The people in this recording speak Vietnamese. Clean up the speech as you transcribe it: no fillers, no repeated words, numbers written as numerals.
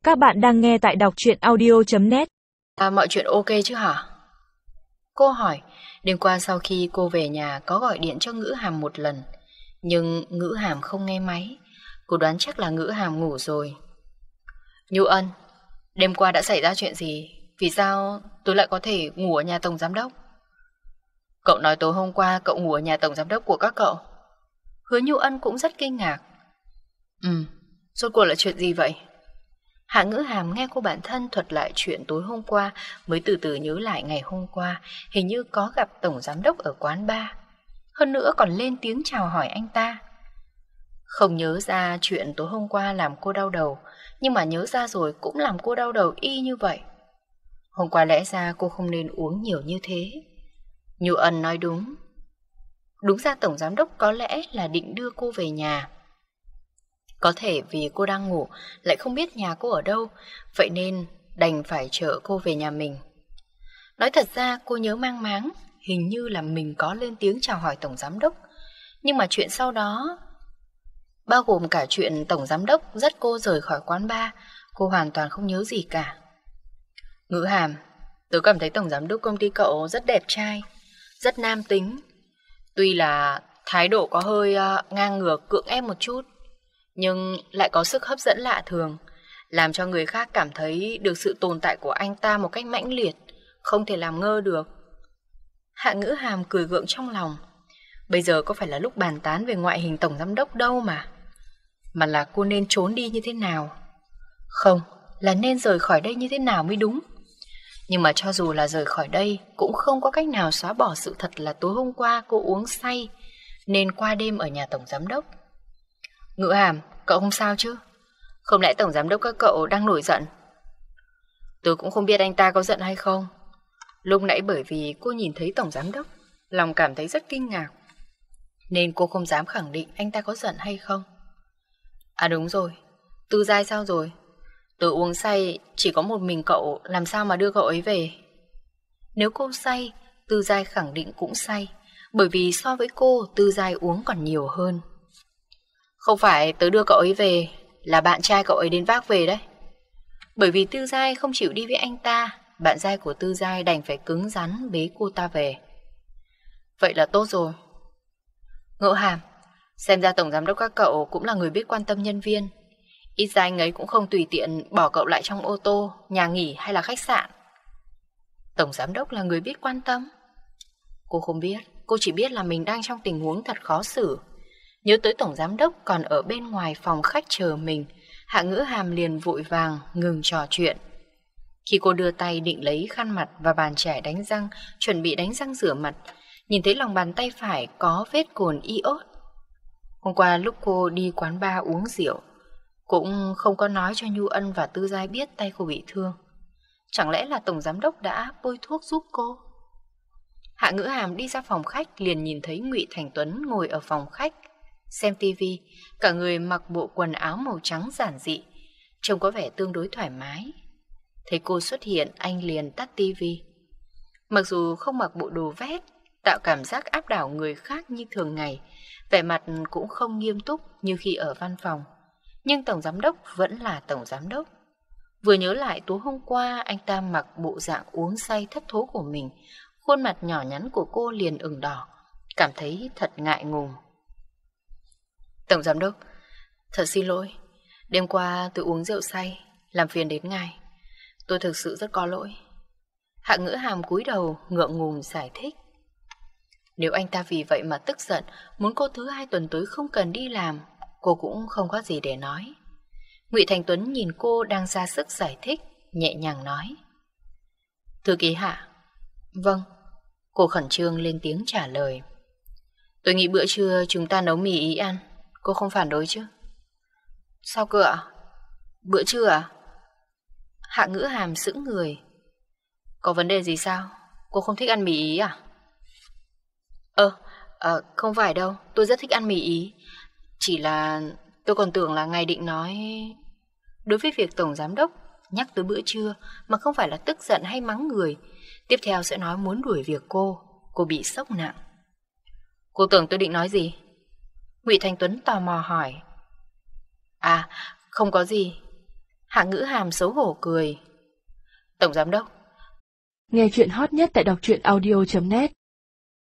Các bạn đang nghe tại đọc truyện audio.net. Mọi chuyện ok chứ hả? Cô hỏi. Đêm qua sau khi cô về nhà có gọi điện cho Ngữ Hàm một lần, nhưng Ngữ Hàm không nghe máy. Cô đoán chắc là Ngữ Hàm ngủ rồi. Nhu Ân, đêm qua đã xảy ra chuyện gì? Vì sao tôi lại có thể ngủ ở nhà tổng giám đốc? Cậu nói tối hôm qua cậu ngủ ở nhà tổng giám đốc của các cậu. Hứa Nhu Ân cũng rất kinh ngạc. Rốt cuộc là chuyện gì vậy? Hạ Ngữ Hàm nghe cô bạn thân thuật lại chuyện tối hôm qua mới từ từ nhớ lại ngày hôm qua hình như có gặp tổng giám đốc ở quán bar. Hơn nữa còn lên tiếng chào hỏi anh ta. Không nhớ ra chuyện tối hôm qua làm cô đau đầu, nhưng mà nhớ ra rồi cũng làm cô đau đầu y như vậy. Hôm qua lẽ ra cô không nên uống nhiều như thế. Nhu Ân nói đúng. Đúng ra tổng giám đốc có lẽ là định đưa cô về nhà. Có thể vì cô đang ngủ lại không biết nhà cô ở đâu, vậy nên đành phải chở cô về nhà mình. Nói thật ra cô nhớ mang máng, hình như là mình có lên tiếng chào hỏi tổng giám đốc. Nhưng mà chuyện sau đó, bao gồm cả chuyện tổng giám đốc dắt cô rời khỏi quán bar, cô hoàn toàn không nhớ gì cả. Ngữ Hàm, tớ cảm thấy tổng giám đốc công ty cậu rất đẹp trai, rất nam tính. Tuy là thái độ có hơi ngang ngược cưỡng ép một chút, nhưng lại có sức hấp dẫn lạ thường, làm cho người khác cảm thấy được sự tồn tại của anh ta một cách mãnh liệt, không thể làm ngơ được. Hạ Ngữ Hàm cười gượng trong lòng. Bây giờ có phải là lúc bàn tán về ngoại hình tổng giám đốc đâu mà là cô nên trốn đi như thế nào. Không, là nên rời khỏi đây như thế nào mới đúng. Nhưng mà cho dù là rời khỏi đây cũng không có cách nào xóa bỏ sự thật là tối hôm qua cô uống say nên qua đêm ở nhà tổng giám đốc. Ngữ Hàm, cậu không sao chứ? Không lẽ tổng giám đốc các cậu đang nổi giận? Tôi cũng không biết anh ta có giận hay không. Lúc nãy bởi vì cô nhìn thấy tổng giám đốc, lòng cảm thấy rất kinh ngạc, nên cô không dám khẳng định anh ta có giận hay không. À đúng rồi, Tư Giai sao rồi? Tôi uống say, chỉ có một mình cậu, làm sao mà đưa cậu ấy về? Nếu cô say, Tư Giai khẳng định cũng say, bởi vì so với cô, Tư Giai uống còn nhiều hơn. Không phải tớ đưa cậu ấy về, là bạn trai cậu ấy đến vác về đấy. Bởi vì Tư Giai không chịu đi với anh ta, bạn trai của Tư Giai đành phải cứng rắn bế cô ta về. Vậy là tốt rồi. Ngữ Hàm, xem ra tổng giám đốc các cậu cũng là người biết quan tâm nhân viên. Ít ra anh ấy cũng không tùy tiện bỏ cậu lại trong ô tô, nhà nghỉ hay là khách sạn. Tổng giám đốc là người biết quan tâm? Cô không biết, cô chỉ biết là mình đang trong tình huống thật khó xử. Nhớ tới tổng giám đốc còn ở bên ngoài phòng khách chờ mình, Hạ Ngữ Hàm liền vội vàng ngừng trò chuyện. Khi cô đưa tay định lấy khăn mặt và bàn chải đánh răng, chuẩn bị đánh răng rửa mặt, nhìn thấy lòng bàn tay phải có vết cồn iốt. Hôm qua lúc cô đi quán bar uống rượu, cũng không có nói cho Nhu Ân và Tư Giai biết tay cô bị thương. Chẳng lẽ là tổng giám đốc đã bôi thuốc giúp cô? Hạ Ngữ Hàm đi ra phòng khách liền nhìn thấy Ngụy Thành Tuấn ngồi ở phòng khách xem tivi, cả người mặc bộ quần áo màu trắng giản dị, trông có vẻ tương đối thoải mái. Thấy cô xuất hiện, anh liền tắt tivi. Mặc dù không mặc bộ đồ vest, tạo cảm giác áp đảo người khác như thường ngày, vẻ mặt cũng không nghiêm túc như khi ở văn phòng, nhưng tổng giám đốc vẫn là tổng giám đốc. Vừa nhớ lại tối hôm qua anh ta mặc bộ dạng uống say thất thố của mình, khuôn mặt nhỏ nhắn của cô liền ửng đỏ, cảm thấy thật ngại ngùng. Tổng giám đốc, thật xin lỗi, đêm qua tôi uống rượu say, làm phiền đến ngài. Tôi thực sự rất có lỗi. Hạ Ngữ Hàm cúi đầu ngượng ngùng giải thích. Nếu anh ta vì vậy mà tức giận, muốn cô thứ 2 tuần tới không cần đi làm, cô cũng không có gì để nói. Ngụy Thành Tuấn nhìn cô đang ra sức giải thích, nhẹ nhàng nói. Thư ký Hạ. Vâng. Cô khẩn trương lên tiếng trả lời. Tôi nghĩ bữa trưa chúng ta nấu mì Ý ăn, cô không phản đối chứ? Sao cơ ạ? Bữa trưa à? Hạ Ngữ Hàm sững người. Có vấn đề gì sao? Cô không thích ăn mì Ý à? Không phải đâu, tôi rất thích ăn mì Ý. Chỉ là tôi còn tưởng là ngài định nói. Đối với việc tổng giám đốc nhắc tới bữa trưa mà không phải là tức giận hay mắng người, tiếp theo sẽ nói muốn đuổi việc cô bị sốc nặng. Cô tưởng tôi định nói gì? Ngụy Thành Tuấn tò mò hỏi. À, không có gì. Hạ Ngữ Hàm xấu hổ cười. Tổng giám đốc. Nghe chuyện hot nhất tại đọc truyện audio.net